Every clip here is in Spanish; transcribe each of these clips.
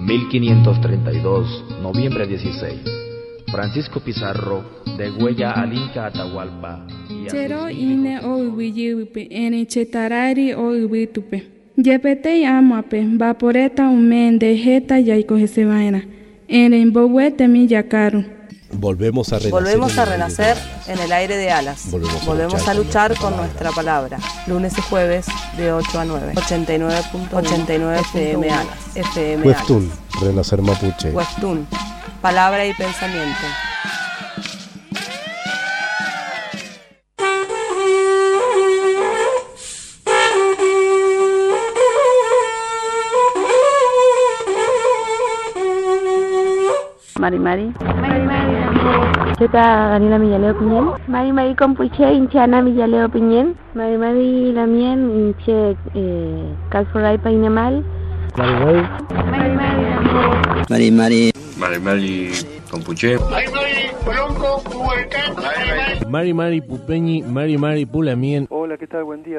1532, noviembre 16. Francisco Pizarro, de Huella al Inca Atahualpa. Chero ine o uwiyupe, ene chetarari o uwitupe. Yepete amape, vaporeta umende jeta yaiko jesevaina. Ene mbowete mi yakaru. Volvemos a renacer en el aire de alas. Volvemos a luchar con nuestra palabra. Lunes y jueves de 8 a 9. 89.89 FM Alas. FM Hueftún, Renacer Mapuche. Hueftún, palabra y pensamiento. Mari. Cheta Daniela Millaleo Piñén. Mari Compuche, Inchana Millaleo Piñén. Mari Lamien, Inche Calforay Painemal. Mari Compuche. Colonco, Huercán. Mari Pupeñi, Mari Pulamien. Hola, ¿qué tal? Buen día.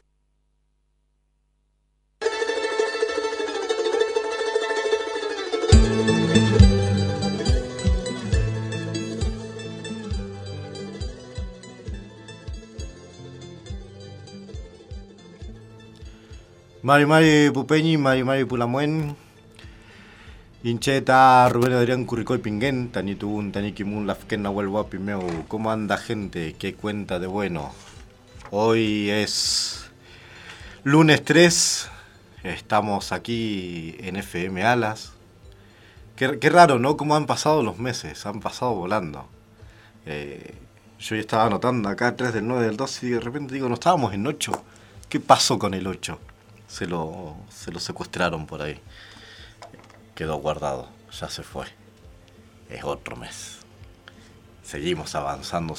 Mari Pupeñi, Mari Pulamuen, Incheta, Rubén Adrián Curricoy Pinguén, Tanitun, Tanikimun, Lafken, Nahuel Guapimeu. ¿Cómo anda, gente? ¿Qué cuenta de bueno? Hoy es lunes 3, estamos aquí en FM Alas. Qué raro, ¿no? Cómo han pasado los meses, han pasado volando. Yo ya estaba anotando acá 3 del 9 del 2 y de repente digo, no estábamos en 8. ¿Qué pasó con el 8? Se lo secuestraron por ahí. Quedó guardado, ya se fue. Es otro mes. Seguimos avanzando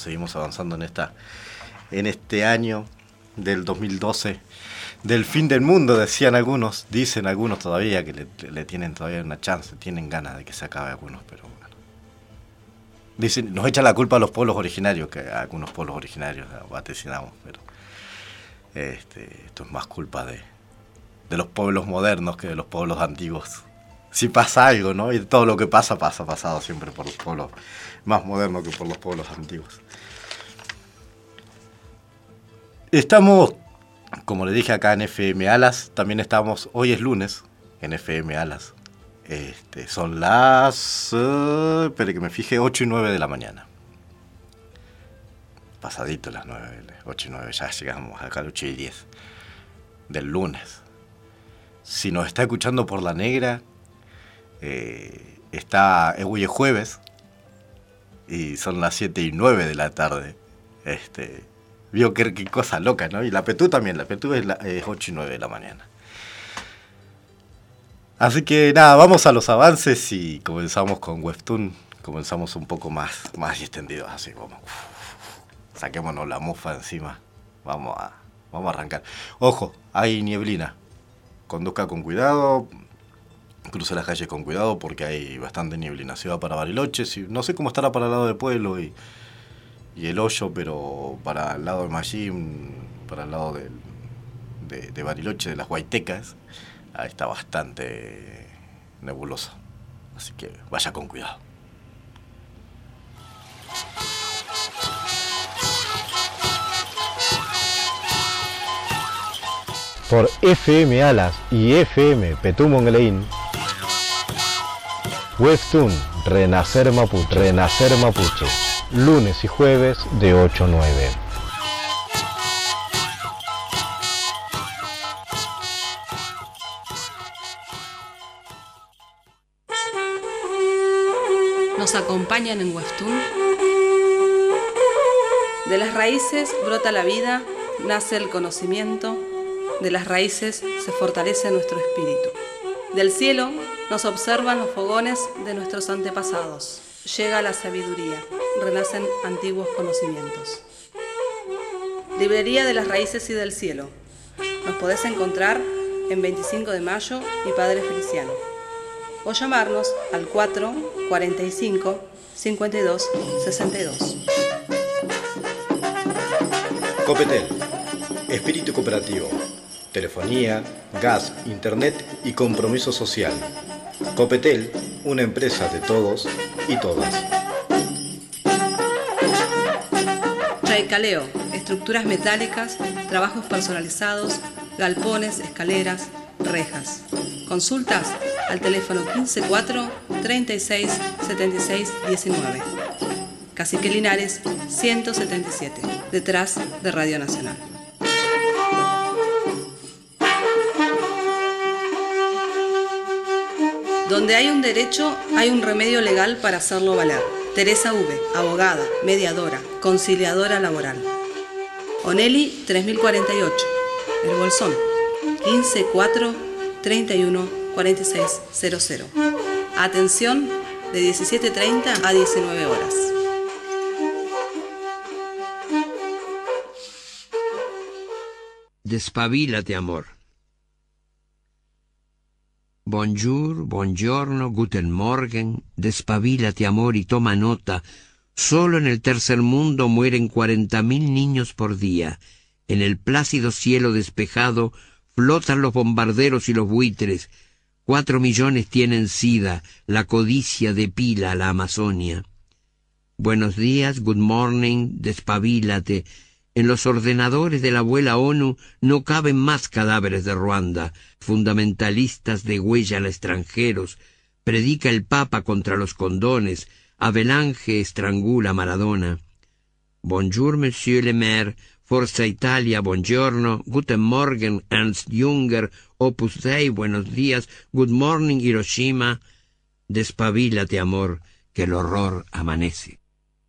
en este año del 2012, del fin del mundo, dicen algunos todavía que le tienen todavía una chance, tienen ganas de que se acabe algunos, pero bueno. Dicen, nos echan la culpa a los pueblos originarios, que a algunos pueblos originarios vaticinamos, pero esto es más culpa de los pueblos modernos que de los pueblos antiguos. Si pasa algo, ¿no? Y todo lo que pasa pasado siempre por los pueblos más modernos que por los pueblos antiguos. Estamos, como le dije acá en FM Alas, también estamos, hoy es lunes, en FM Alas. Son las, espere que me fije, 8 y 9 de la mañana. Pasadito las 9, 8 y 9, ya llegamos acá a las 8 y 10 del lunes. Si nos está escuchando por La Negra, hoy es jueves y son las 7 y 9 de la tarde. Vio qué cosa loca, ¿no? Y la Petú también, es 8 y 9 de la mañana. Así que nada, vamos a los avances y comenzamos con Webtoon. Comenzamos un poco más extendidos, así, vamos. Saquémonos la mufa encima. Vamos a arrancar. Ojo, hay nieblina. Conduzca con cuidado, cruce las calles con cuidado porque hay bastante nieblina. Se va para Bariloche, no sé cómo estará para el lado del pueblo y el hoyo, pero para el lado de Mallín, para el lado de Bariloche, de las Huaytecas, ahí está bastante nebuloso. Así que vaya con cuidado. Por FM Alas y FM Petumonglein, Webtoon, Renacer Mapuche, lunes y jueves de 8 a 9. ¿Nos acompañan en Webtoon? De las raíces brota la vida, nace el conocimiento. De las raíces se fortalece nuestro espíritu. Del cielo nos observan los fogones de nuestros antepasados. Llega la sabiduría, renacen antiguos conocimientos. Librería de las Raíces y del Cielo. Nos podés encontrar en 25 de Mayo y Padre Feliciano. O llamarnos al 4 45 52 62. Copetel, espíritu cooperativo. Telefonía, gas, internet y compromiso social. Copetel, una empresa de todos y todas. Traicaleo, estructuras metálicas, trabajos personalizados, galpones, escaleras, rejas. Consultas al teléfono 154 36 76 19. Cacique Linares 177, detrás de Radio Nacional. Donde hay un derecho, hay un remedio legal para hacerlo valer. Teresa V, abogada, mediadora, conciliadora laboral. Oneli 3048, El Bolsón, 154 31 46 00. Atención de 17:30 a 19 horas. Despabilate, amor. Bonjour, buongiorno, guten morgen, despabilate, amor, y toma nota. Solo en el tercer mundo mueren 40.000 niños por día. En el plácido cielo despejado flotan los bombarderos y los buitres. 4 millones tienen sida, la codicia depila la Amazonia. Buenos días, good morning, despabilate. En los ordenadores de la abuela ONU no caben más cadáveres de Ruanda. Fundamentalistas degüellan a extranjeros. Predica el Papa contra los condones. Avelange estrangula a Maradona. Bonjour, monsieur le maire. Forza Italia, buongiorno. Guten Morgen, Ernst Junger. Opus Dei, buenos días. Good morning, Hiroshima. Despabilate, amor, que el horror amanece.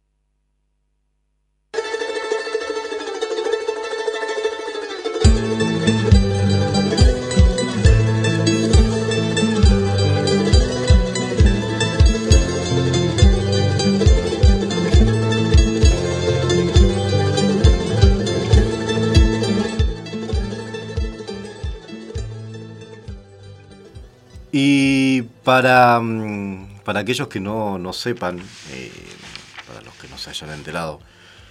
Y para aquellos que no sepan, para los que no se hayan enterado,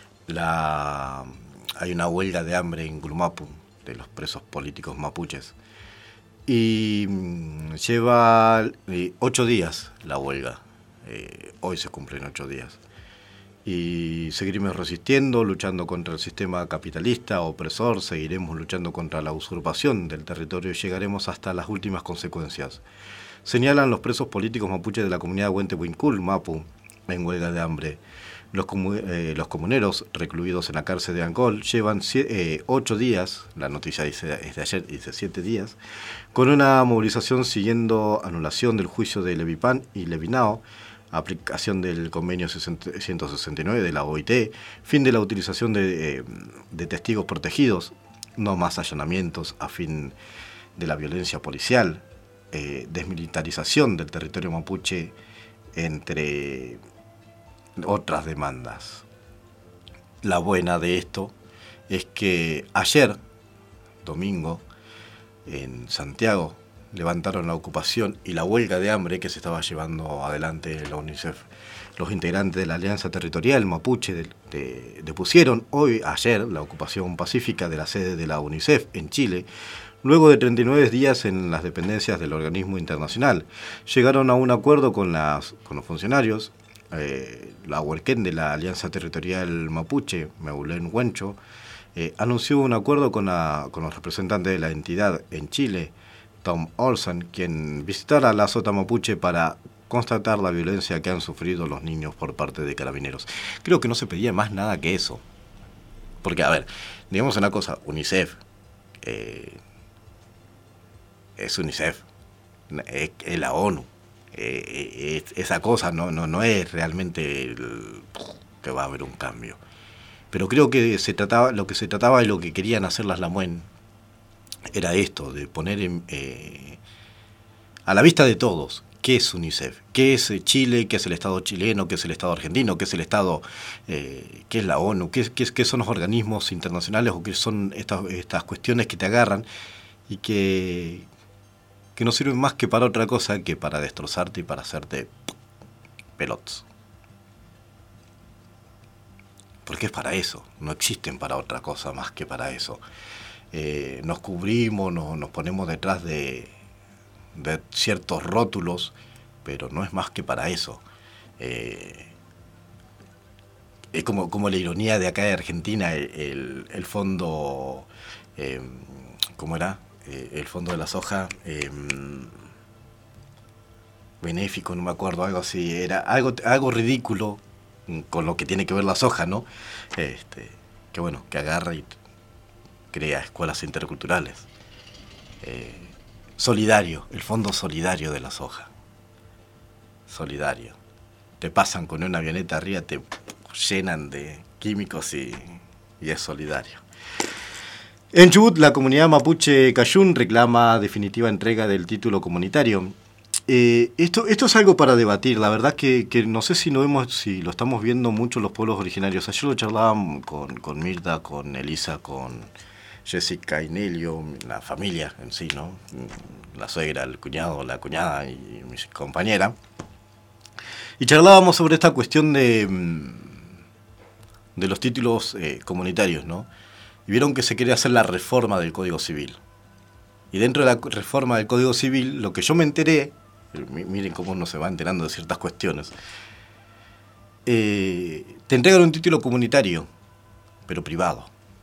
hay una huelga de hambre en Glumapu de los presos políticos mapuches. Y lleva 8 días la huelga. Hoy se cumplen 8 días. Y seguiremos resistiendo, luchando contra el sistema capitalista opresor, seguiremos luchando contra la usurpación del territorio y llegaremos hasta las últimas consecuencias. Señalan los presos políticos mapuches de la comunidad Huentehuincul, Mapu, en huelga de hambre. Los comuneros recluidos en la cárcel de Angol llevan 8 días, la noticia es de ayer, dice 7 días, con una movilización siguiendo anulación del juicio de Levipán y Levinao, aplicación del convenio 169 de la OIT, fin de la utilización de testigos protegidos, no más allanamientos a fin de la violencia policial, desmilitarización del territorio mapuche, entre otras demandas. La buena de esto es que ayer, domingo, en Santiago, levantaron la ocupación y la huelga de hambre que se estaba llevando adelante la UNICEF. Los integrantes de la Alianza Territorial Mapuche depusieron ayer la ocupación pacífica de la sede de la UNICEF en Chile, luego de 39 días en las dependencias del organismo internacional. Llegaron a un acuerdo con los funcionarios. La Huerquén de la Alianza Territorial Mapuche, Meulén Huencho, anunció un acuerdo con los representantes de la entidad en Chile, Tom Olsen, quien visitará la Sota Mapuche para constatar la violencia que han sufrido los niños por parte de carabineros. Creo que no se pedía más nada que eso. Porque, a ver, digamos una cosa, UNICEF es UNICEF, es la ONU. Esa cosa no es realmente que va a haber un cambio. Pero creo que lo que se trataba y lo que querían hacer las Lamuen era esto, de poner a la vista de todos qué es UNICEF, qué es Chile, qué es el Estado chileno, qué es el Estado argentino, qué es el Estado, qué es la ONU, qué son los organismos internacionales o qué son estas cuestiones que te agarran y que no sirven más que para otra cosa que para destrozarte y para hacerte pelots. Porque es para eso, no existen para otra cosa más que para eso. Nos cubrimos, nos ponemos detrás de de ciertos rótulos, pero no es más que para eso. Es como la ironía de acá de Argentina, el fondo, ¿cómo era? El fondo de la soja, benéfico, no me acuerdo, algo así, era algo ridículo con lo que tiene que ver la soja, ¿no? Que bueno, que agarra y crea escuelas interculturales. Solidario, el fondo solidario de la soja. Solidario. Te pasan con una avioneta arriba, te llenan de químicos y es solidario. En Chubut, la comunidad mapuche Cayún reclama definitiva entrega del título comunitario. Esto es algo para debatir. La verdad que no sé si lo estamos viendo mucho los pueblos originarios. Ayer lo charlábamos con Mirta, con Elisa, con Jessica y Nelio, la familia en sí, ¿no? La suegra, el cuñado, la cuñada y mi compañera. Y charlábamos sobre esta cuestión de los títulos comunitarios, ¿no? Y vieron que se quería hacer la reforma del Código Civil. Y dentro de la reforma del Código Civil, lo que yo me enteré, miren cómo uno se va enterando de ciertas cuestiones, te entregan un título comunitario, pero privado.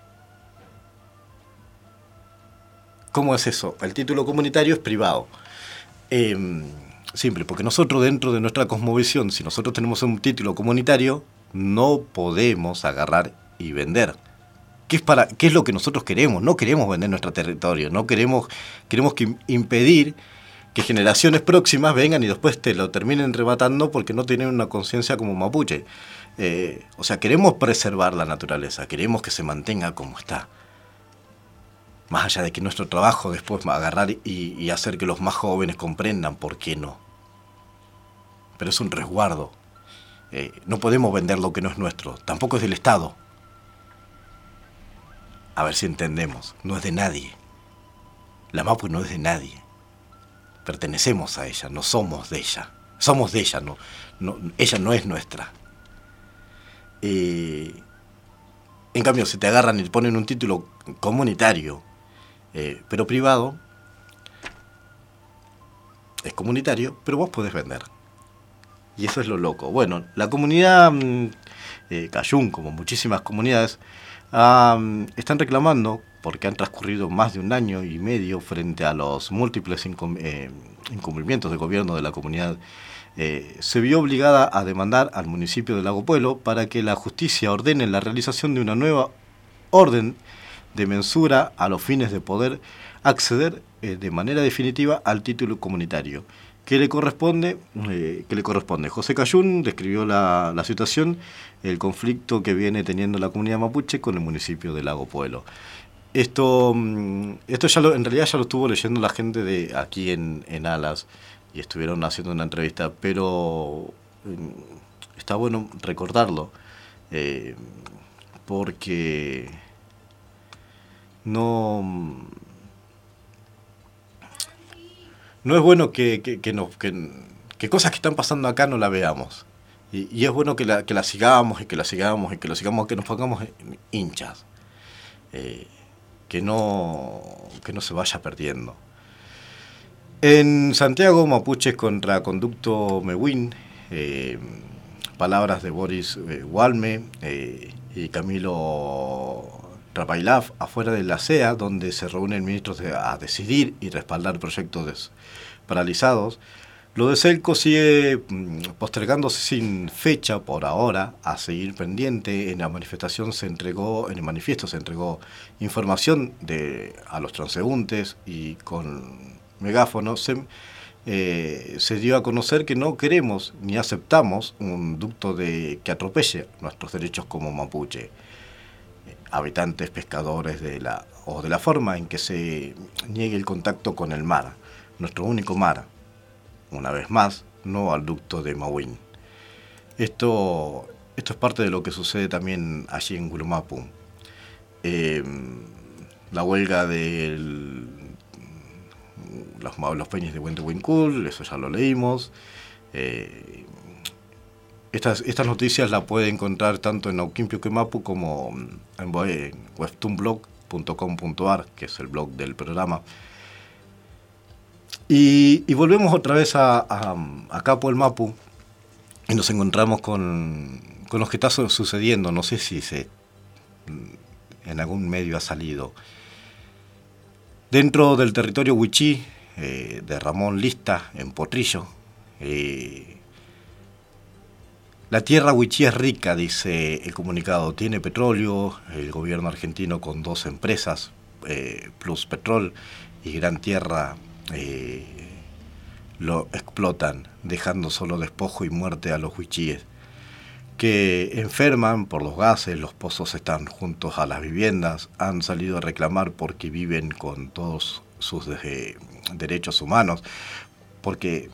¿Cómo es eso? El título comunitario es privado. Simple, porque nosotros dentro de nuestra cosmovisión, si nosotros tenemos un título comunitario, no podemos agarrar y vender. ¿Qué es lo que nosotros queremos? No queremos vender nuestro territorio, no queremos impedir que generaciones próximas vengan y después te lo terminen rebatando porque no tienen una conciencia como mapuche. O sea, queremos preservar la naturaleza, queremos que se mantenga como está. Más allá de que nuestro trabajo después va a agarrar y hacer que los más jóvenes comprendan por qué no. Pero es un resguardo. No podemos vender lo que no es nuestro, tampoco es del Estado. A ver si entendemos, no es de nadie. La Mapu no es de nadie. Pertenecemos a ella, no somos de ella. Somos de ella, ella no es nuestra. En cambio, si te agarran y te ponen un título comunitario, pero privado, es comunitario, pero vos podés vender. Y eso es lo loco. Bueno, la comunidad Cayún, como muchísimas comunidades, están reclamando, porque han transcurrido más de 1 año y medio frente a los múltiples incumplimientos del gobierno de la comunidad, se vio obligada a demandar al municipio de Lago Puelo para que la justicia ordene la realización de una nueva orden de mensura a los fines de poder acceder de manera definitiva al título comunitario. ¿Qué le corresponde? José Cayún describió la situación, el conflicto que viene teniendo la comunidad mapuche con el municipio de Lago Puelo. Esto en realidad ya lo estuvo leyendo la gente de aquí en Alas y estuvieron haciendo una entrevista, pero está bueno recordarlo, porque no es bueno que cosas que están pasando acá no la veamos. Y es bueno que la sigamos y que la sigamos y que lo sigamos, que nos pongamos hinchas. Que no se vaya perdiendo. En Santiago, mapuches contra conducto Mewin, palabras de Boris Walme y Camilo Rapailaf afuera de la CEA, donde se reúnen ministros a decidir y respaldar proyectos paralizados. Lo de Selco sigue postergándose sin fecha por ahora, a seguir pendiente. En el manifiesto se entregó información a los transeúntes y con megáfono se dio a conocer que no queremos ni aceptamos un ducto que atropelle nuestros derechos como mapuche. Habitantes, pescadores de la forma en que se niegue el contacto con el mar, nuestro único mar. Una vez más, no al ducto de Mawin. Esto es parte de lo que sucede también allí en Gulumapu. La huelga de los peñas de Huentehuincul, eso ya lo leímos. Estas noticias las puede encontrar tanto en Nauquimpio Quemapu como en webtoonblog.com.ar, que es el blog del programa. Y volvemos otra vez a Capo el Mapu y nos encontramos con lo que está sucediendo. No sé si en algún medio ha salido. Dentro del territorio Wichí, de Ramón Lista, en Potrillo, la tierra Wichí es rica, dice el comunicado. Tiene petróleo, el gobierno argentino con 2 empresas, Plus Petrol y Gran Tierra, lo explotan, dejando solo despojo y muerte a los wichíes, que enferman por los gases. Los pozos están juntos a las viviendas, han salido a reclamar porque viven con todos sus derechos humanos, porque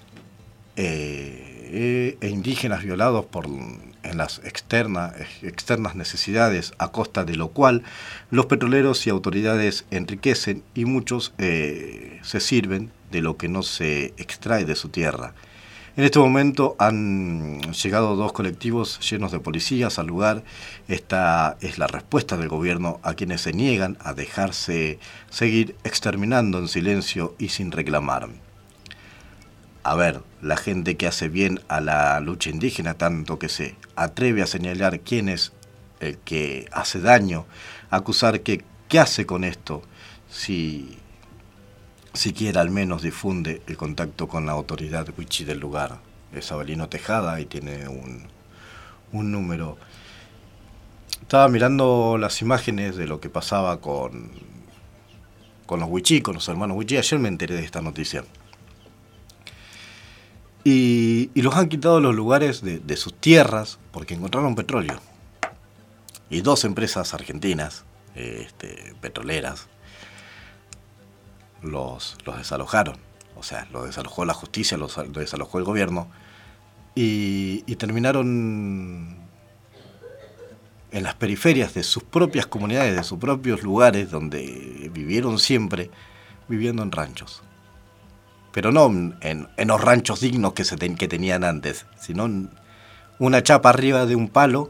indígenas violados en las externas necesidades, a costa de lo cual los petroleros y autoridades enriquecen y muchos se sirven de lo que no se extrae de su tierra. En este momento han llegado 2 colectivos llenos de policías al lugar. Esta es la respuesta del gobierno a quienes se niegan a dejarse seguir exterminando en silencio y sin reclamar. A ver, la gente que hace bien a la lucha indígena, tanto que se atreve a señalar quién es el que hace daño, acusar que qué hace con esto, si siquiera al menos difunde el contacto con la autoridad wichí del lugar. Es Abelino Tejada y tiene un número. Estaba mirando las imágenes de lo que pasaba con los wichí, con los hermanos wichí. Ayer me enteré de esta noticia. Y los han quitado los lugares de sus tierras porque encontraron petróleo. Y 2 empresas argentinas, petroleras, los desalojaron. O sea, lo desalojó la justicia, lo desalojó el gobierno. Y terminaron en las periferias de sus propias comunidades, de sus propios lugares donde vivieron siempre, viviendo en ranchos. Pero no en los ranchos dignos que tenían antes, sino una chapa arriba de un palo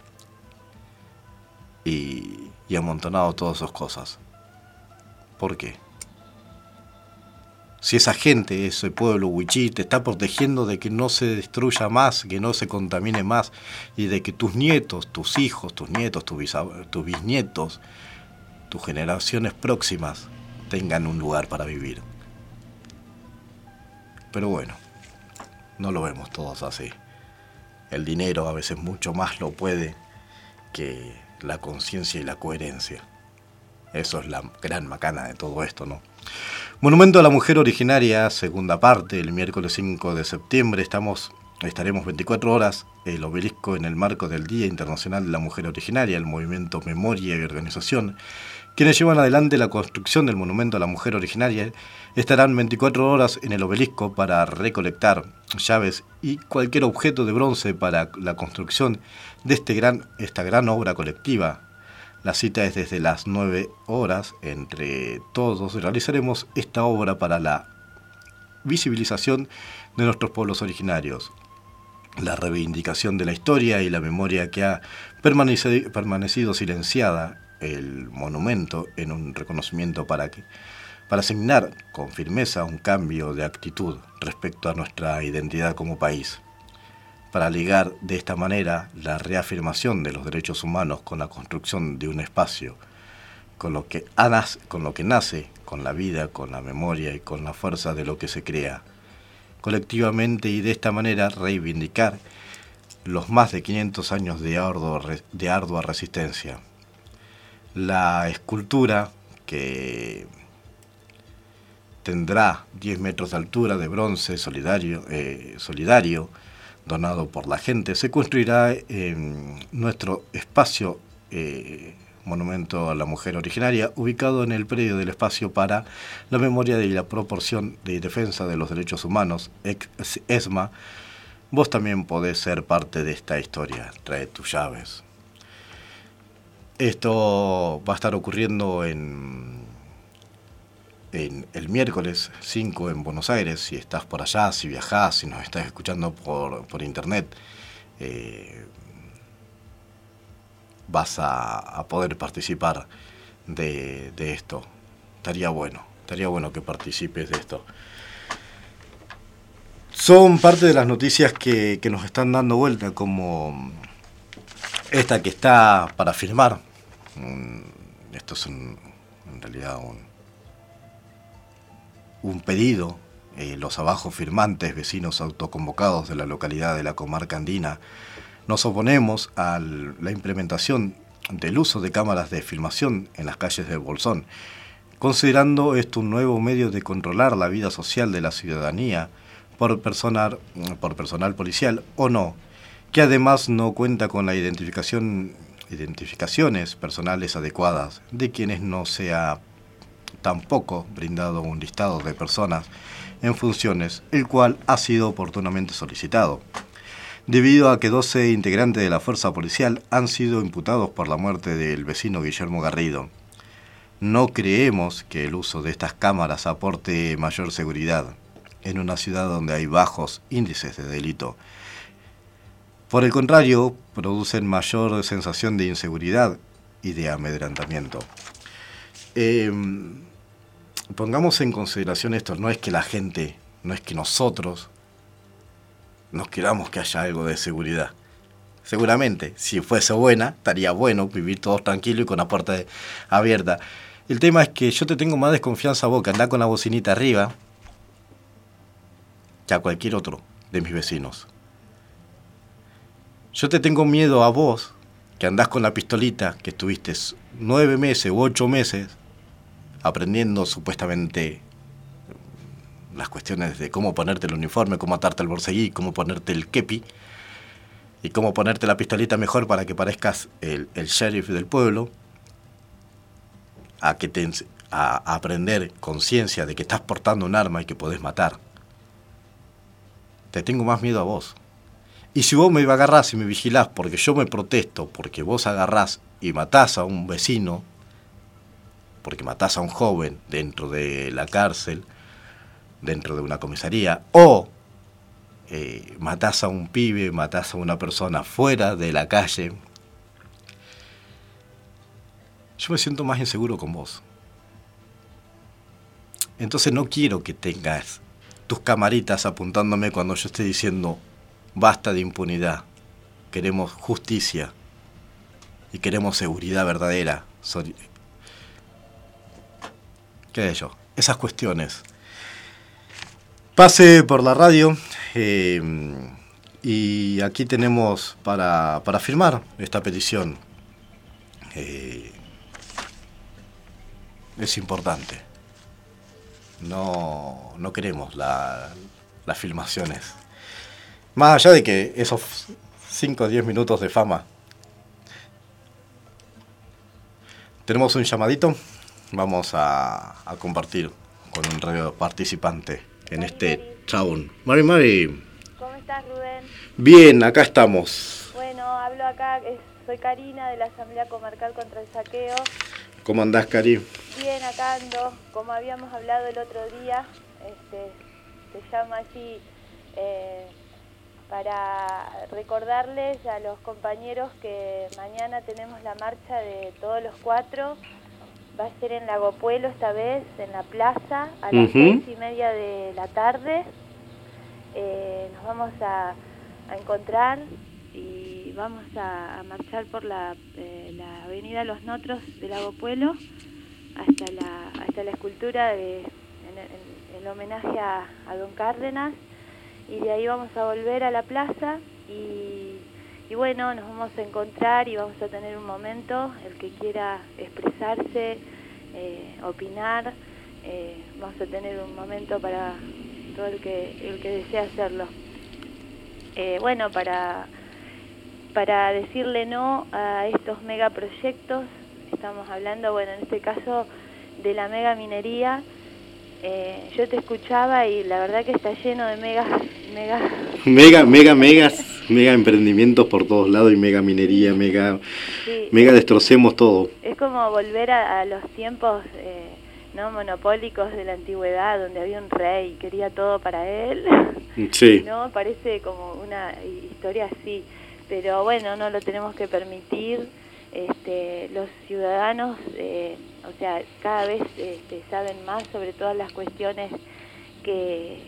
y amontonado todas sus cosas. ¿Por qué? Si esa gente, ese pueblo wichí, te está protegiendo de que no se destruya más, que no se contamine más, y de que tus nietos, tus hijos, tus nietos, tus bisnietos, tus generaciones próximas tengan un lugar para vivir. Pero bueno, no lo vemos todos así. El dinero a veces mucho más lo puede que la conciencia y la coherencia. Eso es la gran macana de todo esto, ¿no? Monumento a la Mujer Originaria, segunda parte, el miércoles 5 de septiembre. Estaremos 24 horas, el obelisco en el marco del Día Internacional de la Mujer Originaria, el movimiento Memoria y Organización. Quienes llevan adelante la construcción del Monumento a la Mujer Originaria estarán 24 horas en el obelisco para recolectar llaves y cualquier objeto de bronce para la construcción de esta gran obra colectiva. La cita es desde las 9 horas. Entre todos realizaremos esta obra para la visibilización de nuestros pueblos originarios, la reivindicación de la historia y la memoria que ha permanecido silenciada, el monumento en un reconocimiento para asignar con firmeza un cambio de actitud respecto a nuestra identidad como país, para ligar de esta manera la reafirmación de los derechos humanos con la construcción de un espacio, con lo que nace, con la vida, con la memoria y con la fuerza de lo que se crea colectivamente, y de esta manera reivindicar los más de 500 años de ardua resistencia. La escultura, que tendrá 10 metros de altura, de bronce solidario, donado por la gente, se construirá en nuestro espacio Monumento a la Mujer Originaria, ubicado en el predio del Espacio para la Memoria y la Proporción de Defensa de los Derechos Humanos, ESMA. Vos también podés ser parte de esta historia. Trae tus llaves. Esto va a estar ocurriendo en el miércoles 5 en Buenos Aires. Si estás por allá, si viajás, si nos estás escuchando por internet, vas a poder participar de esto. Estaría bueno que participes de esto. Son parte de las noticias que nos están dando vuelta, como esta que está para firmar. Esto es en realidad un pedido. Los abajo firmantes, vecinos autoconvocados de la localidad de la comarca andina, nos oponemos a la implementación del uso de cámaras de filmación en las calles del Bolsón, considerando esto un nuevo medio de controlar la vida social de la ciudadanía por personal policial o no, que además no cuenta con la identificaciones personales adecuadas de quienes no se ha tampoco brindado un listado de personas en funciones, el cual ha sido oportunamente solicitado, debido a que 12 integrantes de la fuerza policial han sido imputados por la muerte del vecino Guillermo Garrido. No creemos que el uso de estas cámaras aporte mayor seguridad en una ciudad donde hay bajos índices de delito. Por el contrario, producen mayor sensación de inseguridad y de amedrentamiento. Pongamos en consideración esto, no es que la gente, no es que nosotros nos queramos que haya algo de seguridad. Seguramente, si fuese buena, estaría bueno vivir todos tranquilos y con la puerta abierta. El tema es que yo te tengo más desconfianza a vos, que andás con la bocinita arriba, que a cualquier otro de mis vecinos. Yo te tengo miedo a vos, que andás con la pistolita, que estuviste 9 meses u 8 meses aprendiendo supuestamente las cuestiones de cómo ponerte el uniforme, cómo atarte el borseguí, cómo ponerte el kepi y cómo ponerte la pistolita mejor para que parezcas el sheriff del pueblo, a aprender conciencia de que estás portando un arma y que podés matar. Te tengo más miedo a vos. Y si vos me agarrás y me vigilás porque yo me protesto, porque vos agarrás y matás a un vecino, porque matás a un joven dentro de la cárcel, dentro de una comisaría, o matás a un pibe, matás a una persona fuera de la calle, yo me siento más inseguro con vos. Entonces no quiero que tengas tus camaritas apuntándome cuando yo esté diciendo basta de impunidad, queremos justicia y queremos seguridad verdadera. ¿Qué es yo? Esas cuestiones. Pase por la radio y aquí tenemos para firmar esta petición. Es importante. No queremos las filmaciones. Más allá de que esos 5 o 10 minutos de fama. Tenemos un llamadito. Vamos a compartir con un radio participante en este Town. Mari. ¿Cómo estás, Rubén? Bien, acá estamos. Bueno, hablo acá, soy Karina de la Asamblea Comarcal contra el Saqueo. ¿Cómo andás, Cari? Bien, acá ando. Como habíamos hablado el otro día, te llamo allí para recordarles a los compañeros que mañana tenemos la marcha de todos los 4. Va a ser en Lago Puelo esta vez, en la plaza, a las 6:30 de la tarde. Nos vamos a encontrar y vamos a marchar por la avenida Los Notros de Lago Puelo hasta la escultura en homenaje a Don Cárdenas, y de ahí vamos a volver a la plaza y bueno, nos vamos a encontrar y vamos a tener un momento, el que quiera expresarse, opinar, vamos a tener un momento para todo el que desea hacerlo. Bueno, para decirle no a estos megaproyectos, estamos hablando, bueno, en este caso de la mega minería. Yo te escuchaba y la verdad que está lleno de mega emprendimientos por todos lados y mega minería, mega destrocemos todo. Es como volver a los tiempos no monopólicos de la antigüedad, donde había un rey y quería todo para él. Sí. No, parece como una historia así, pero bueno, no lo tenemos que permitir. Los ciudadanos, o sea, cada vez saben más sobre todas las cuestiones que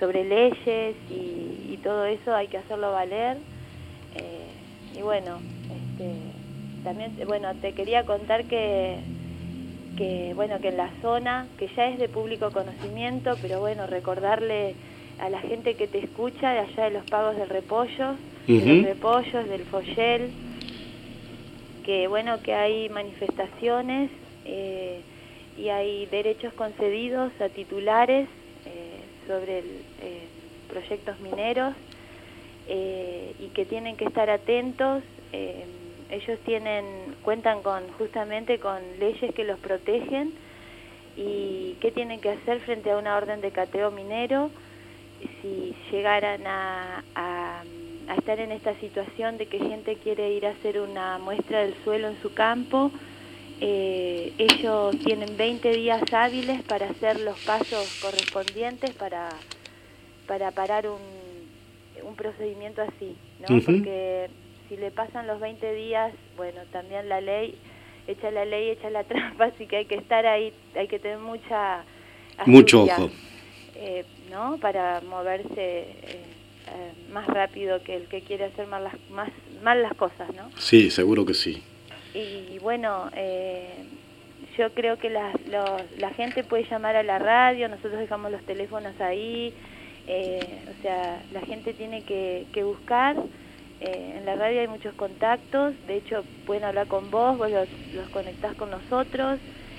sobre leyes y todo eso hay que hacerlo valer. Y bueno, también, bueno, te quería contar que en la zona, que ya es de público conocimiento, pero bueno, recordarle a la gente que te escucha de allá de los Pagos del Repollo, de los Repollos, del Follel, que bueno, que hay manifestaciones y hay derechos concedidos a titulares sobre proyectos mineros y que tienen que estar atentos. Ellos cuentan justamente con leyes que los protegen y qué tienen que hacer frente a una orden de cateo minero si llegaran a estar en esta situación de que gente quiere ir a hacer una muestra del suelo en su campo. Ellos tienen 20 días hábiles para hacer los pasos correspondientes para parar un procedimiento así, ¿no? Porque si le pasan los 20 días, bueno, también la ley, echa la trampa, así que hay que estar ahí, hay que tener mucha astucia, mucho ojo, ¿no? Para moverse más rápido que el que quiere hacer mal las cosas, ¿no? Sí, seguro que sí. Y bueno, yo creo que la gente puede llamar a la radio, nosotros dejamos los teléfonos ahí, o sea, la gente tiene que buscar. En la radio hay muchos contactos, de hecho pueden hablar con vos los conectás con nosotros,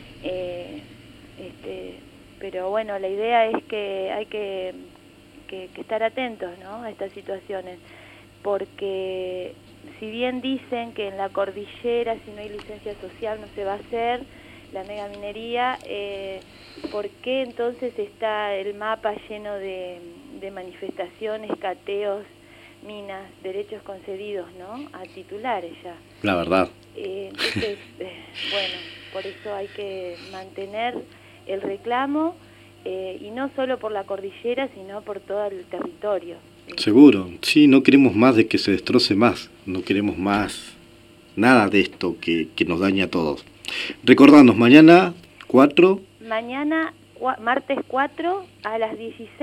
pero bueno, la idea es que hay que estar atentos, ¿no?, a estas situaciones, porque si bien dicen que en la cordillera si no hay licencia social no se va a hacer la megaminería, ¿por qué entonces está el mapa lleno de manifestaciones, cateos, minas, derechos concedidos, ¿no?, a titulares ya? La verdad. Entonces, bueno, por eso hay que mantener el reclamo, y no solo por la cordillera, sino por todo el territorio. Seguro, sí, no queremos más de que se destroce más, no queremos más nada de esto que nos daña a todos. Recordanos, mañana 4... Mañana, martes 4, a las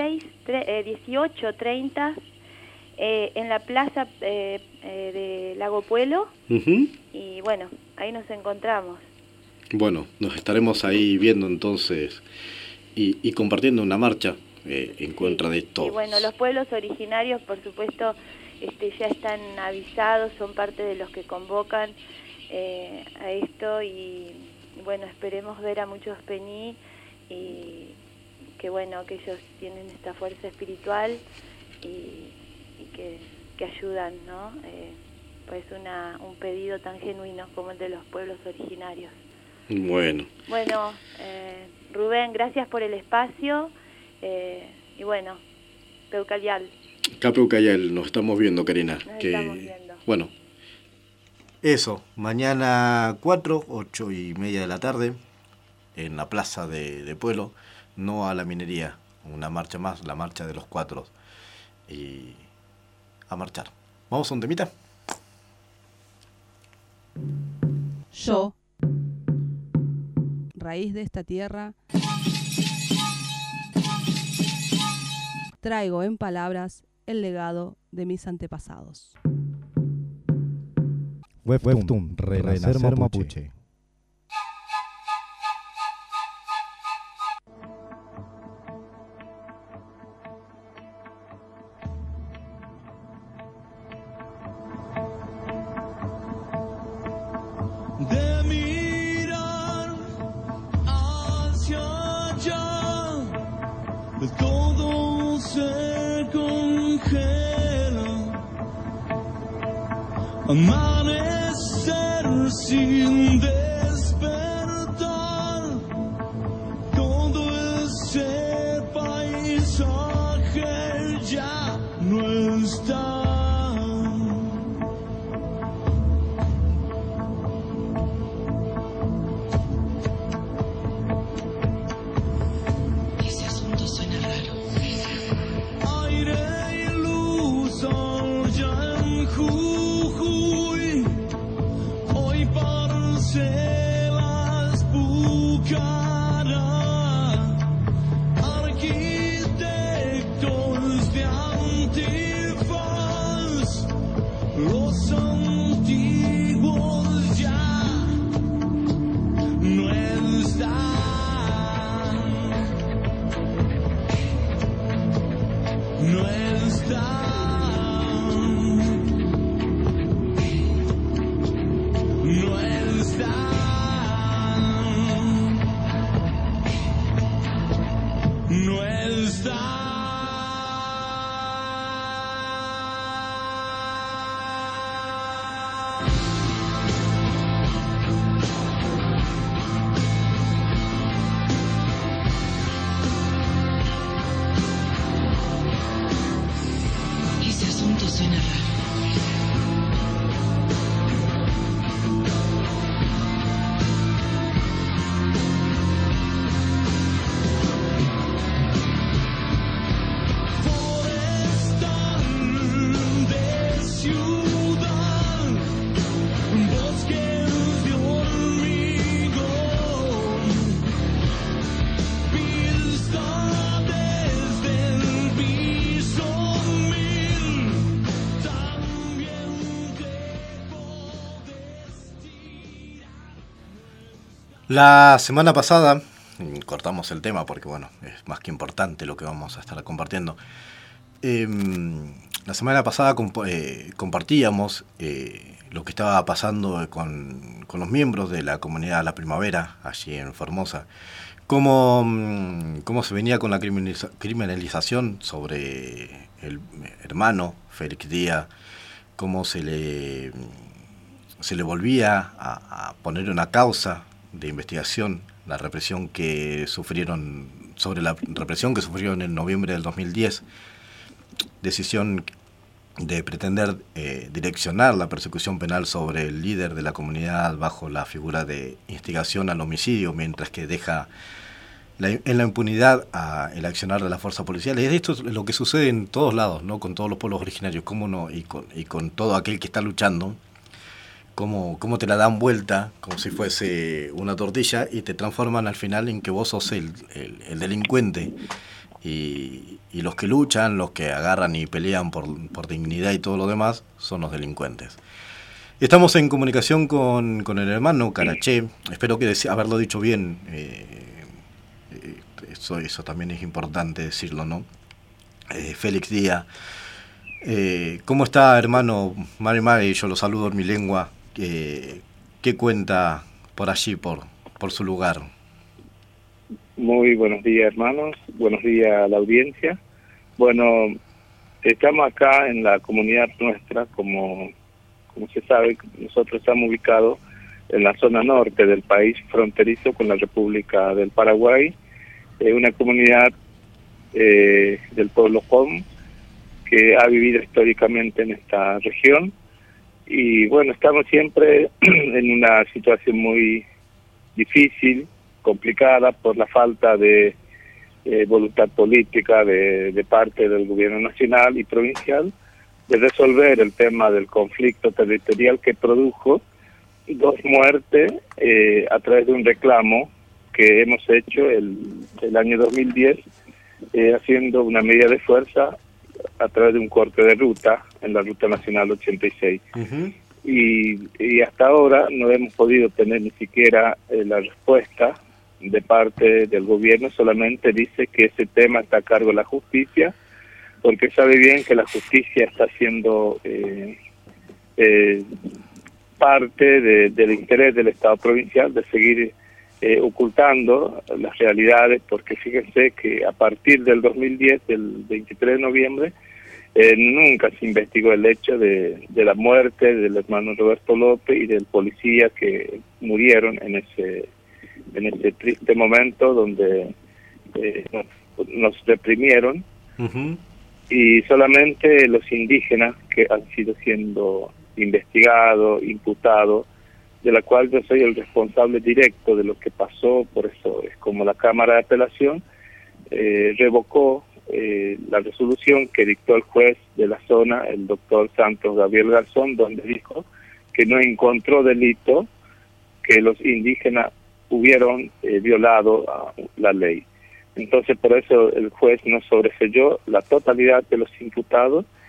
18:30, en la plaza de Lago Puelo, y bueno, ahí nos encontramos. Bueno, nos estaremos ahí viendo entonces y compartiendo una marcha en contra de esto. Y bueno, los pueblos originarios, por supuesto, ya están avisados, son parte de los que convocan a esto, y bueno, esperemos ver a muchos pení y que bueno, que ellos tienen esta fuerza espiritual y que ayudan, ¿no? Pues un pedido tan genuino como el de los pueblos originarios. Bueno, Rubén, gracias por el espacio, y bueno, Peucayal. Peucayal, nos estamos viendo, Karina. Estamos viendo. Bueno, eso, mañana 4, 8:30 de la tarde, en la plaza de Pueblo, no a la minería, una marcha más, la marcha de los 4, y a marchar. ¿Vamos a un temita? Yo, raíz de esta tierra, traigo en palabras el legado de mis antepasados. Webtoon, Renacer Mapuche. De mirar hacia allá, todo se congela. Amanecer sin despertar, todo ese paisaje ya no está. Arquitecto vivos, los antiguos ya no están. No están, no están, no están. Ese asunto suena raro. La semana pasada, cortamos el tema porque bueno, es más que importante lo que vamos a estar compartiendo. La semana pasada compartíamos lo que estaba pasando con los miembros de la comunidad La Primavera, allí en Formosa. Cómo se venía con la criminalización sobre el hermano Félix Díaz, cómo se le volvía a poner una causa de investigación, la represión que sufrieron en noviembre del 2010, decisión de pretender direccionar la persecución penal sobre el líder de la comunidad bajo la figura de instigación al homicidio, mientras que deja en la impunidad el accionar de las fuerzas policiales. Y esto es lo que sucede en todos lados, ¿no? Con todos los pueblos originarios, cómo no, y con todo aquel que está luchando. Cómo te la dan vuelta, como si fuese una tortilla, y te transforman al final en que vos sos el delincuente. Y los que luchan, los que agarran y pelean por dignidad y todo lo demás, son los delincuentes. Estamos en comunicación con el hermano Caraché. Espero que haberlo dicho bien. Eso también es importante decirlo, ¿no? Félix Díaz. ¿Cómo está, hermano Mari? Yo lo saludo en mi lengua. ¿Qué cuenta por allí, por su lugar? Muy buenos días, hermanos. Buenos días a la audiencia. Bueno, estamos acá en la comunidad nuestra, como se sabe, nosotros estamos ubicados en la zona norte del país, fronterizo con la República del Paraguay. Es una comunidad del pueblo Hom, que ha vivido históricamente en esta región. Y bueno, estamos siempre en una situación muy difícil, complicada, por la falta de voluntad política de parte del gobierno nacional y provincial de resolver el tema del conflicto territorial que produjo 2 muertes a través de un reclamo que hemos hecho el año 2010, haciendo una medida de fuerza a través de un corte de ruta en la Ruta Nacional 86. Uh-huh. Y hasta ahora no hemos podido tener ni siquiera la respuesta de parte del gobierno. Solamente dice que ese tema está a cargo de la justicia, porque sabe bien que la justicia está siendo parte del interés del Estado provincial de seguir ocultando las realidades, porque fíjense que a partir del 2010, del 23 de noviembre, nunca se investigó el hecho de la muerte del hermano Roberto López y del policía que murieron en ese triste momento donde nos reprimieron. Uh-huh. Y solamente los indígenas que han sido siendo investigados, imputados, de la cual yo soy el responsable directo de lo que pasó. Por eso es como la Cámara de Apelación revocó la resolución que dictó el juez de la zona, el doctor Santos Gabriel Garzón, donde dijo que no encontró delito, que los indígenas hubieron violado la ley. Entonces, por eso el juez nos sobreseyó la totalidad de los imputados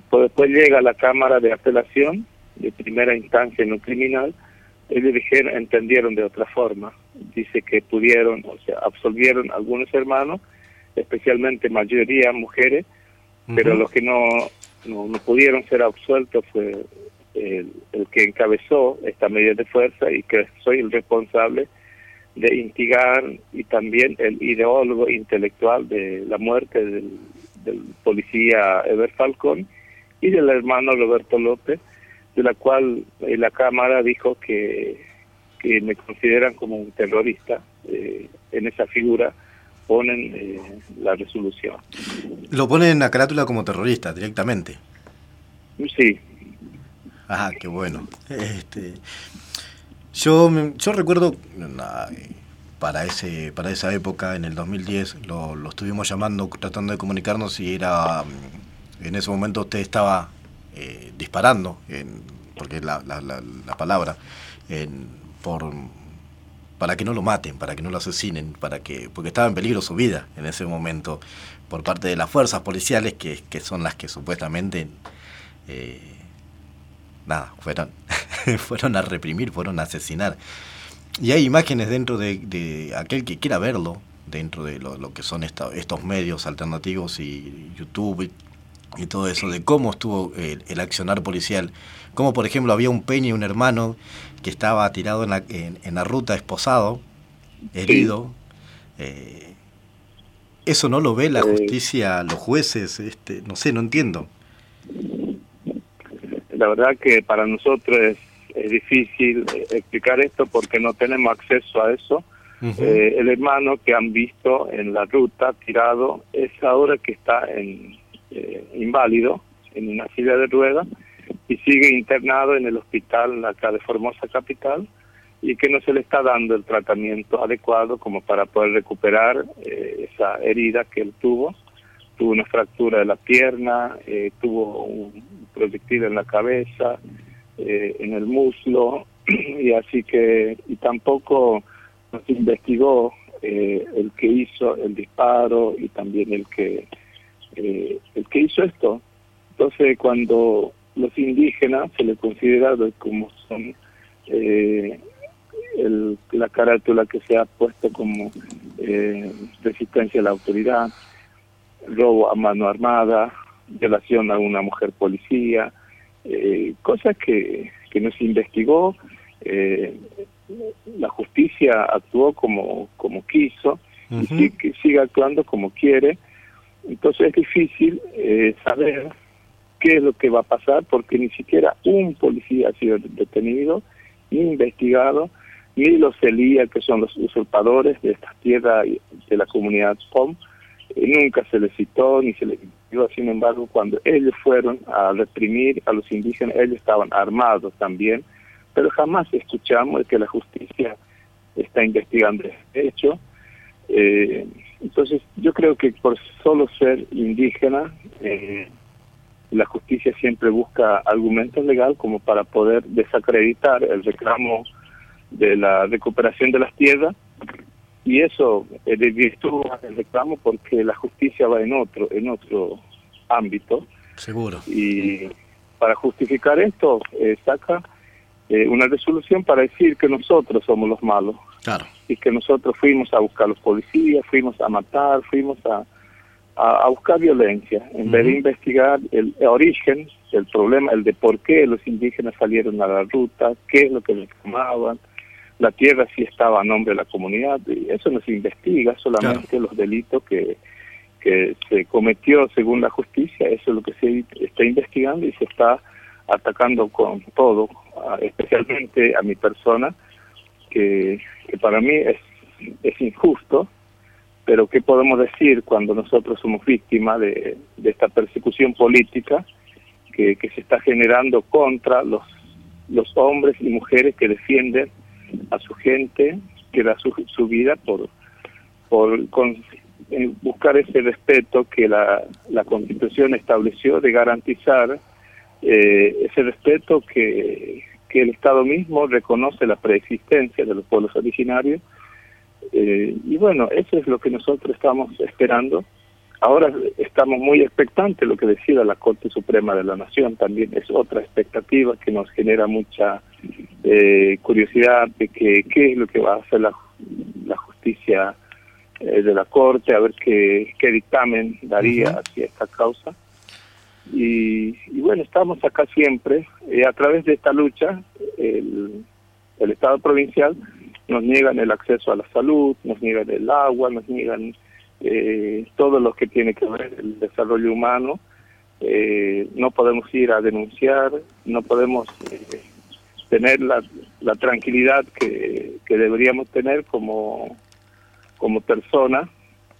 Pues después llega a la Cámara de Apelación, de primera instancia en lo criminal, ellos entendieron de otra forma. Dice que pudieron, o sea, absolvieron algunos hermanos, especialmente mayoría mujeres, pero los que no pudieron ser absueltos fue el que encabezó esta medida de fuerza, y que soy el responsable de instigar, y también el ideólogo intelectual de la muerte del policía Eber Falcón y del hermano Roberto López, de la cual la Cámara dijo que me consideran como un terrorista. En esa figura ponen la resolución. Lo ponen en la carátula como terrorista directamente. Sí. Ah, qué bueno. Yo recuerdo para esa época, en el 2010, lo estuvimos llamando, tratando de comunicarnos, y era en ese momento usted estaba disparando, porque la palabra, para que no lo maten, para que no lo asesinen, porque estaba en peligro su vida en ese momento, por parte de las fuerzas policiales que son las que supuestamente fueron a reprimir, fueron a asesinar. Y hay imágenes dentro de aquel que quiera verlo, dentro de lo que son estos medios alternativos y YouTube y todo eso, de cómo estuvo el accionar policial. Como por ejemplo había un peña y un hermano que estaba tirado en la ruta, esposado, herido. Eso no lo ve la justicia, los jueces, no sé, no entiendo. La verdad que para nosotros es difícil explicar esto porque no tenemos acceso a eso. El hermano que han visto en la ruta tirado es ahora que está inválido, en una silla de ruedas, y sigue internado en el hospital acá de Formosa Capital, y que no se le está dando el tratamiento adecuado como para poder recuperar esa herida que él tuvo. Tuvo una fractura de la pierna, tuvo un proyectil en la cabeza, en el muslo, y tampoco nos investigó el que hizo el disparo y también el que hizo esto. Entonces, cuando los indígenas se les considera como son la carátula que se ha puesto como resistencia a la autoridad, robo a mano armada, violación a una mujer policía, cosas que no se investigó. La justicia actuó como quiso y sigue actuando como quiere. Entonces es difícil saber qué es lo que va a pasar, porque ni siquiera un policía ha sido detenido, ni investigado, ni los Elía, que son los usurpadores de estas tierras de la comunidad POM, nunca se les citó ni se les investigó. Sin embargo, cuando ellos fueron a reprimir a los indígenas, ellos estaban armados también, pero jamás escuchamos que la justicia está investigando este hecho. Entonces yo creo que por solo ser indígena, la justicia siempre busca argumentos legales como para poder desacreditar el reclamo de la recuperación de las tierras, y eso desvirtúa el reclamo porque la justicia va en otro ámbito. Seguro. Y para justificar esto saca una resolución para decir que nosotros somos los malos. Claro. Y que nosotros fuimos a buscar a los policías, fuimos a matar, fuimos a buscar violencia, en vez de investigar el origen del problema, el de por qué los indígenas salieron a la ruta, qué es lo que reclamaban, la tierra sí estaba a nombre de la comunidad, y eso no se investiga, solamente los delitos que se cometió según la justicia. Eso es lo que se está investigando y se está atacando con todo, especialmente a mi persona, que para mí es injusto. Pero ¿qué podemos decir cuando nosotros somos víctimas de esta persecución política que se está generando contra los hombres y mujeres que defienden a su gente, que da su vida por buscar ese respeto que la Constitución estableció, de garantizar ese respeto que el Estado mismo reconoce la preexistencia de los pueblos originarios? Y bueno, eso es lo que nosotros estamos esperando, Ahora estamos muy expectantes de lo que decida la Corte Suprema de la Nación. También es otra expectativa que nos genera mucha curiosidad de qué es lo que va a hacer la justicia de la Corte, a ver qué dictamen daría hacia esta causa. Y bueno, estamos acá siempre. A través de esta lucha, el Estado provincial nos niegan el acceso a la salud, nos niegan el agua, nos niegan todo lo que tiene que ver el desarrollo humano. No podemos ir a denunciar, no podemos tener la tranquilidad que deberíamos tener como persona.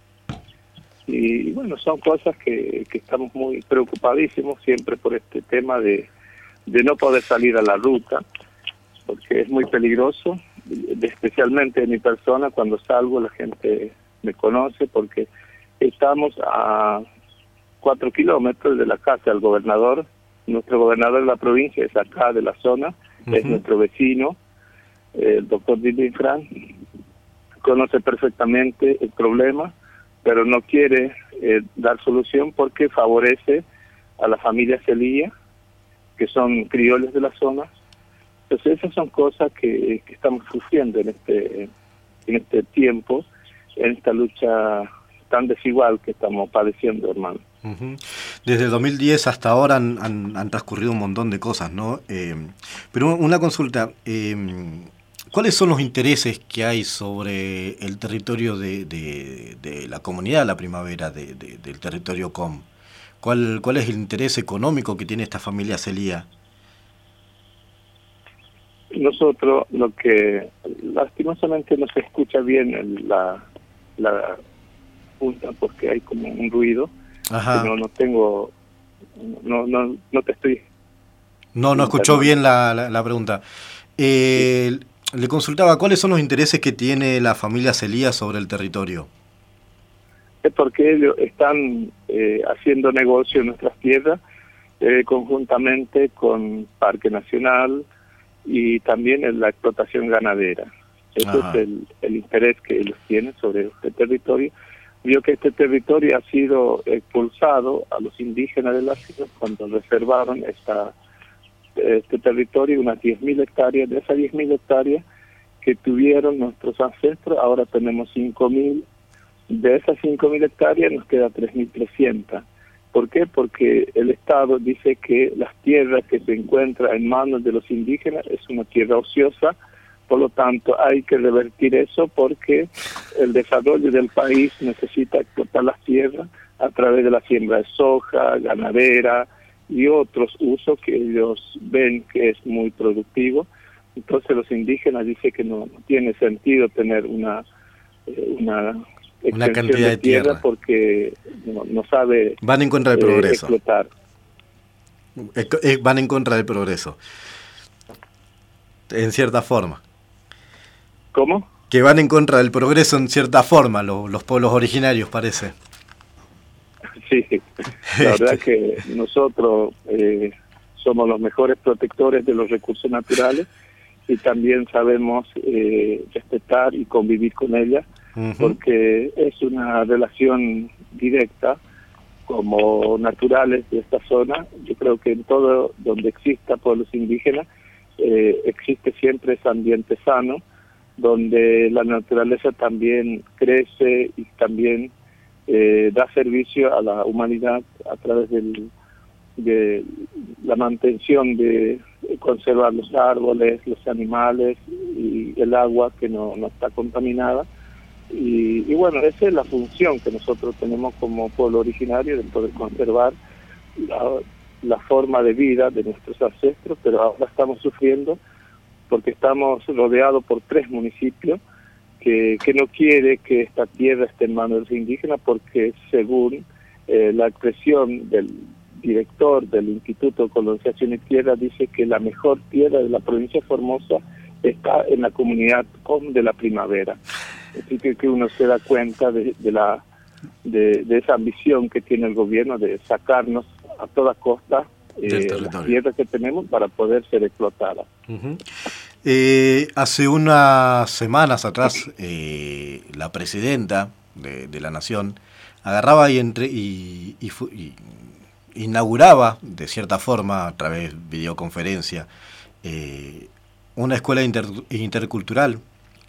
Y bueno, son cosas que estamos muy preocupadísimos siempre por este tema de no poder salir a la ruta, porque es muy peligroso, especialmente en mi persona. Cuando salgo la gente me conoce porque estamos a 4 kilómetros de la casa del gobernador. Nuestro gobernador de la provincia es acá de la zona, es nuestro vecino, el doctor Dilin Fran, conoce perfectamente el problema, pero no quiere dar solución porque favorece a la familia Celía, que son criollos de la zona. Entonces esas son cosas que estamos sufriendo en este tiempo, en esta lucha tan desigual que estamos padeciendo, hermano. Desde 2010 hasta ahora han transcurrido un montón de cosas, ¿no? Pero una consulta, ¿cuáles son los intereses que hay sobre el territorio de la comunidad La Primavera, del territorio COM? ¿Cuál es el interés económico que tiene esta familia Celía? Nosotros, lo que lastimosamente no se escucha bien la punta porque hay como un ruido. Ajá. No tengo, no te estoy. No escuchó bien la pregunta. Le consultaba, ¿cuáles son los intereses que tiene la familia Celía sobre el territorio? Es porque ellos están haciendo negocio en nuestras tierras conjuntamente con Parque Nacional y también en la explotación ganadera. Ese es el interés que ellos tienen sobre este territorio. Vio que este territorio ha sido expulsado a los indígenas de la ciudad cuando reservaron este territorio, unas 10.000 hectáreas. De esas 10.000 hectáreas que tuvieron nuestros ancestros, ahora tenemos 5.000. De esas 5.000 hectáreas nos queda 3.300. ¿Por qué? Porque el Estado dice que las tierras que se encuentran en manos de los indígenas es una tierra ociosa. Por lo tanto, hay que revertir eso porque el desarrollo del país necesita explotar las tierras a través de la siembra de soja, ganadera y otros usos que ellos ven que es muy productivo. Entonces los indígenas dicen que no tiene sentido tener una cantidad de tierra porque no sabe van en contra del progreso. Explotar. Van en contra del progreso, en cierta forma. ¿Cómo? Que van en contra del progreso en cierta forma, los pueblos originarios, parece. Sí, la verdad que nosotros somos los mejores protectores de los recursos naturales y también sabemos respetar y convivir con ellas, porque es una relación directa como naturales de esta zona. Yo creo que en todo donde exista pueblos indígenas existe siempre ese ambiente sano, donde la naturaleza también crece y también da servicio a la humanidad a través de la mantención de conservar los árboles, los animales y el agua que no está contaminada. Y bueno, esa es la función que nosotros tenemos como pueblo originario, de poder conservar la forma de vida de nuestros ancestros, pero ahora estamos sufriendo porque estamos rodeados por 3 municipios que no quiere que esta tierra esté en manos de los indígenas, porque según la expresión del director del Instituto de Colonización y Tierra, dice que la mejor tierra de la provincia de Formosa está en la comunidad COM de La Primavera. Así que uno se da cuenta de esa ambición que tiene el gobierno de sacarnos a toda costa las tierras que tenemos para poder ser explotadas. Hace unas semanas atrás, la presidenta de la Nación agarraba y inauguraba, de cierta forma, a través de videoconferencia, una escuela intercultural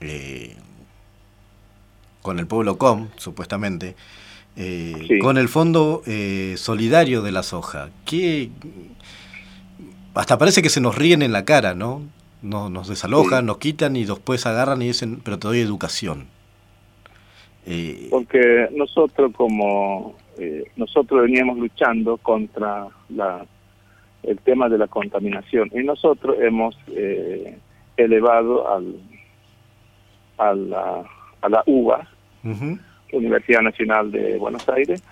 con el pueblo Com, supuestamente, con el fondo solidario de la soja, que hasta parece que se nos ríen en la cara, ¿no? Nos desalojan, nos quitan y después agarran y dicen, pero te doy educación. Porque nosotros nosotros veníamos luchando contra el tema de la contaminación y nosotros hemos elevado a la UBA, Universidad Nacional de Buenos Aires,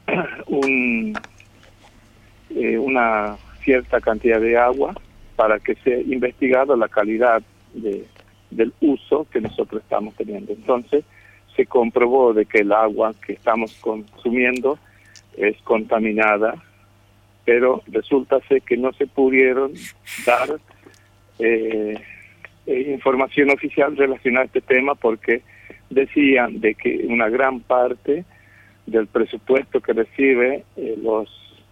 una cierta cantidad de agua para que sea investigado la calidad del uso que nosotros estamos teniendo. Entonces se comprobó de que el agua que estamos consumiendo es contaminada, pero resulta ser que no se pudieron dar información oficial relacionada a este tema porque decían de que una gran parte del presupuesto que recibe los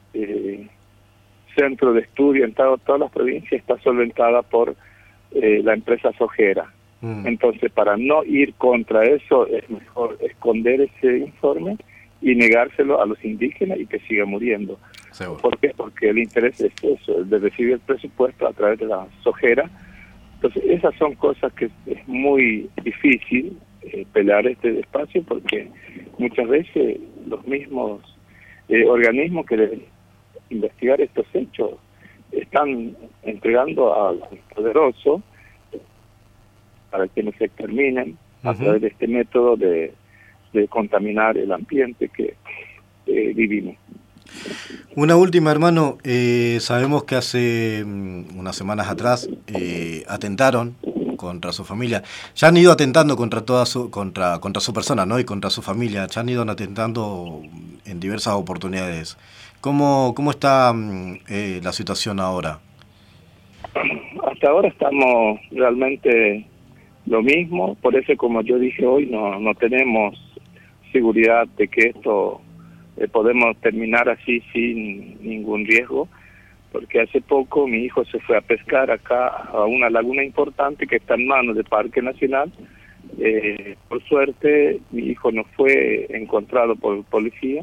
centros de estudio en todas las provincias está solventada por la empresa sojera. Entonces, para no ir contra eso, es mejor esconder ese informe y negárselo a los indígenas y que siga muriendo. Seguro. ¿Por qué? Porque el interés es eso, de recibir el presupuesto a través de la sojera. Entonces, esas son cosas que es muy difícil pelear este espacio porque muchas veces los mismos organismos que deben investigar estos hechos están entregando al poderoso para que no se exterminen a través de este método de contaminar el ambiente que vivimos. Una última, hermano, sabemos que hace unas semanas atrás atentaron contra su familia. Ya han ido atentando contra su persona, ¿no? Y contra su familia. Ya han ido atentando en diversas oportunidades. ¿Cómo está la situación ahora? Hasta ahora estamos realmente lo mismo, por eso como yo dije hoy, no tenemos seguridad de que esto podemos terminar así sin ningún riesgo, porque hace poco mi hijo se fue a pescar acá a una laguna importante que está en manos del Parque Nacional. Por suerte mi hijo no fue encontrado por policía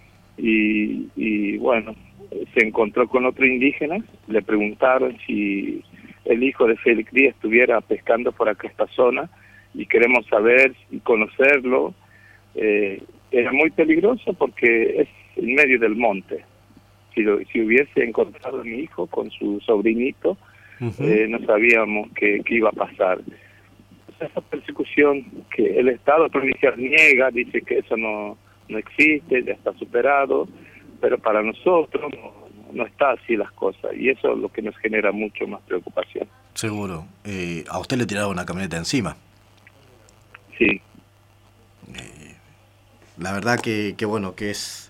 y bueno, se encontró con otro indígena, le preguntaron si el hijo de Félix Díaz estuviera pescando por acá esta zona y queremos saber y conocerlo. Era muy peligroso porque es en medio del monte. Si hubiese encontrado a mi hijo con su sobrinito, no sabíamos qué iba a pasar. Esa persecución que el Estado provincial niega, dice que eso no existe, ya está superado, pero para nosotros no está así las cosas, y eso es lo que nos genera mucho más preocupación. Seguro. ¿A usted le tiraron una camioneta encima? Sí. La verdad que bueno, que es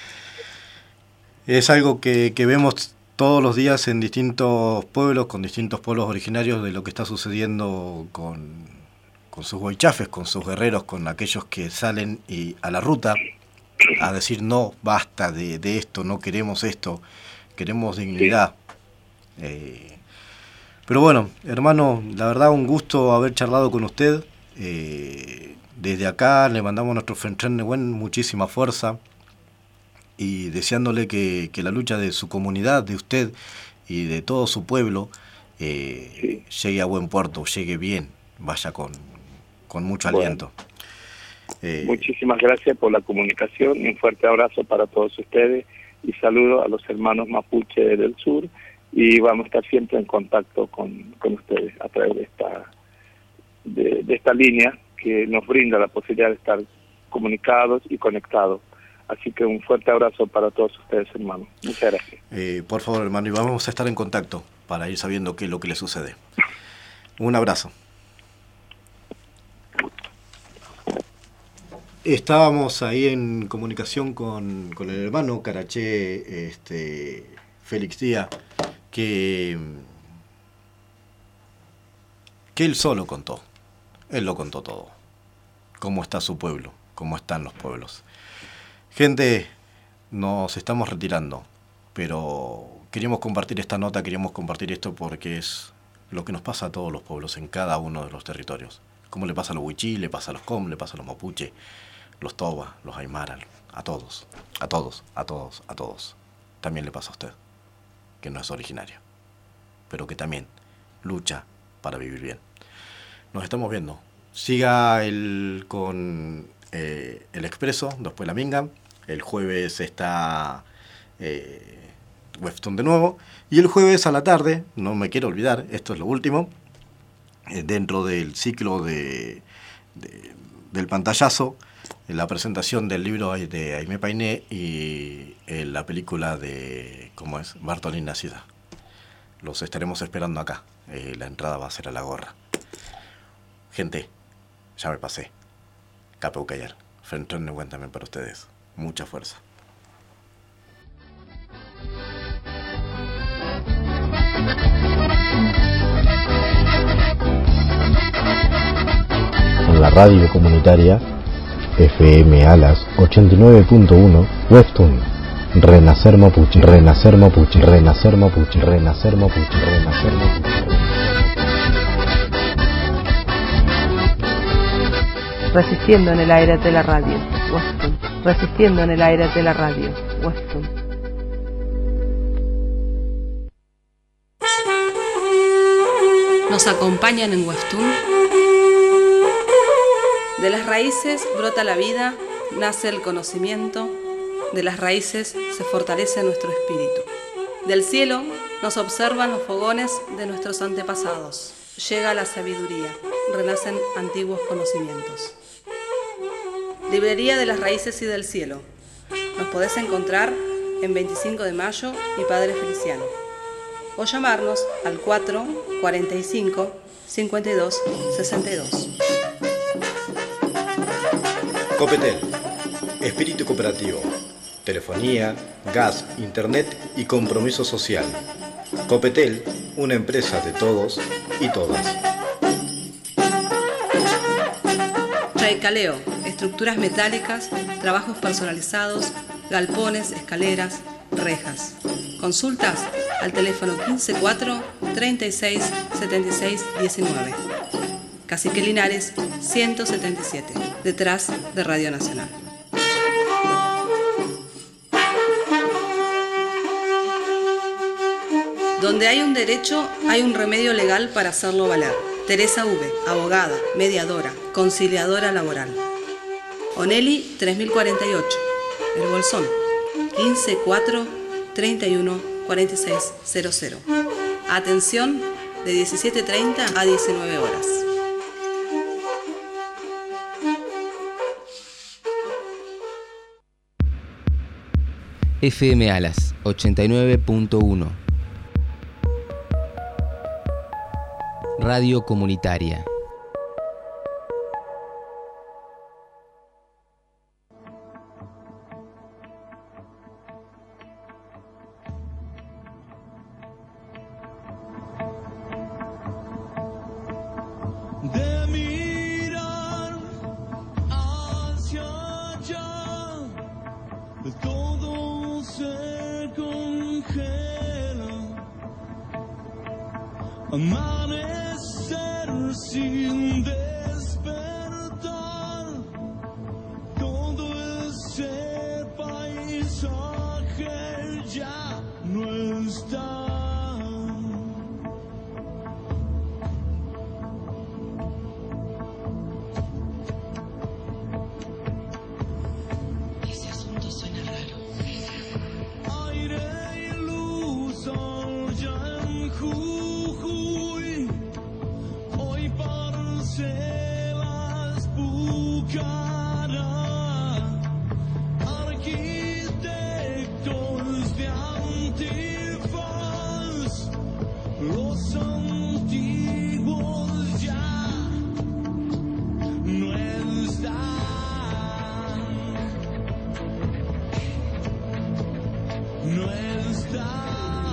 algo que vemos todos los días en distintos pueblos, con distintos pueblos originarios, de lo que está sucediendo con sus huaychafes, con sus guerreros, con aquellos que salen a la ruta a decir no, basta de esto, no queremos esto, queremos dignidad. Pero bueno, hermano, la verdad un gusto haber charlado con usted. Desde acá le mandamos a nuestro Frenchen muchísima fuerza y deseándole que la lucha de su comunidad, de usted y de todo su pueblo llegue a buen puerto, llegue bien, vaya con mucho aliento. Muchísimas gracias por la comunicación y un fuerte abrazo para todos ustedes y saludo a los hermanos mapuche del sur y vamos a estar siempre en contacto con ustedes a través de esta línea que nos brinda la posibilidad de estar comunicados y conectados. Así que un fuerte abrazo para todos ustedes, hermanos. Muchas gracias. Por favor, hermano, y vamos a estar en contacto para ir sabiendo qué es lo que le sucede. Un abrazo. Estábamos ahí en comunicación con el hermano Caraché, Félix Díaz, que él solo contó. Él lo contó todo. Cómo está su pueblo, cómo están los pueblos. Gente, nos estamos retirando, pero queríamos compartir esta nota, queríamos compartir esto porque es lo que nos pasa a todos los pueblos en cada uno de los territorios. Como le pasa a los Huichí, le pasa a los Com, le pasa a los Mapuche, los Toba, los Aymara, a todos, a todos, a todos, a todos. También le pasa a usted, que no es originario, pero que también lucha para vivir bien. Nos estamos viendo. Siga con el Expreso, después la Minga. El jueves está Webtoon de nuevo. Y el jueves a la tarde, no me quiero olvidar, esto es lo último, dentro del ciclo del pantallazo, la presentación del libro de Aimé Painé y la película de, ¿cómo es? Bartolín Nacida. Los estaremos esperando acá. La entrada va a ser a la gorra. Gente, ya me pasé. Capeu Callar. Frente buen también para ustedes. Mucha fuerza. En la radio comunitaria FM Alas 89.1 Webtoon. Renacer Mapuche, renacer Mapuche, renacer Mapuche, renacer Mapuche, renacer Mapuche. Resistiendo en el aire de la radio, Webtoon. Resistiendo en el aire de la radio, Webtoon. Nos acompañan en Webtoon. De las raíces brota la vida, nace el conocimiento. De las raíces se fortalece nuestro espíritu. Del cielo nos observan los fogones de nuestros antepasados. Llega la sabiduría, renacen antiguos conocimientos. Librería de las Raíces y del Cielo. Nos podés encontrar en 25 de Mayo y Padre Feliciano. O llamarnos al 445 52 62. Copetel, espíritu cooperativo, telefonía, gas, internet y compromiso social. Copetel, una empresa de todos y todas. Chaicaleo, estructuras metálicas, trabajos personalizados, galpones, escaleras, rejas. Consultas al teléfono 154 36 76 19. Cacique Linares 177, detrás de Radio Nacional. Donde hay un derecho, hay un remedio legal para hacerlo valer. Teresa V, abogada, mediadora, conciliadora laboral. Oneli 3048, El Bolsón, 154 31 46 00. Atención de 17:30 a 19 horas. FM Alas 89.1. Radio comunitaria. De mirar hacia allá, todo se congela. Amanecer sin despertar, todo ese paisaje ya no está. Ese asunto suena raro. Aire y luz allá en Jujuy, hoy parcelas Pucará, arquitectos de antifaz, los antiguos ya no están, no están.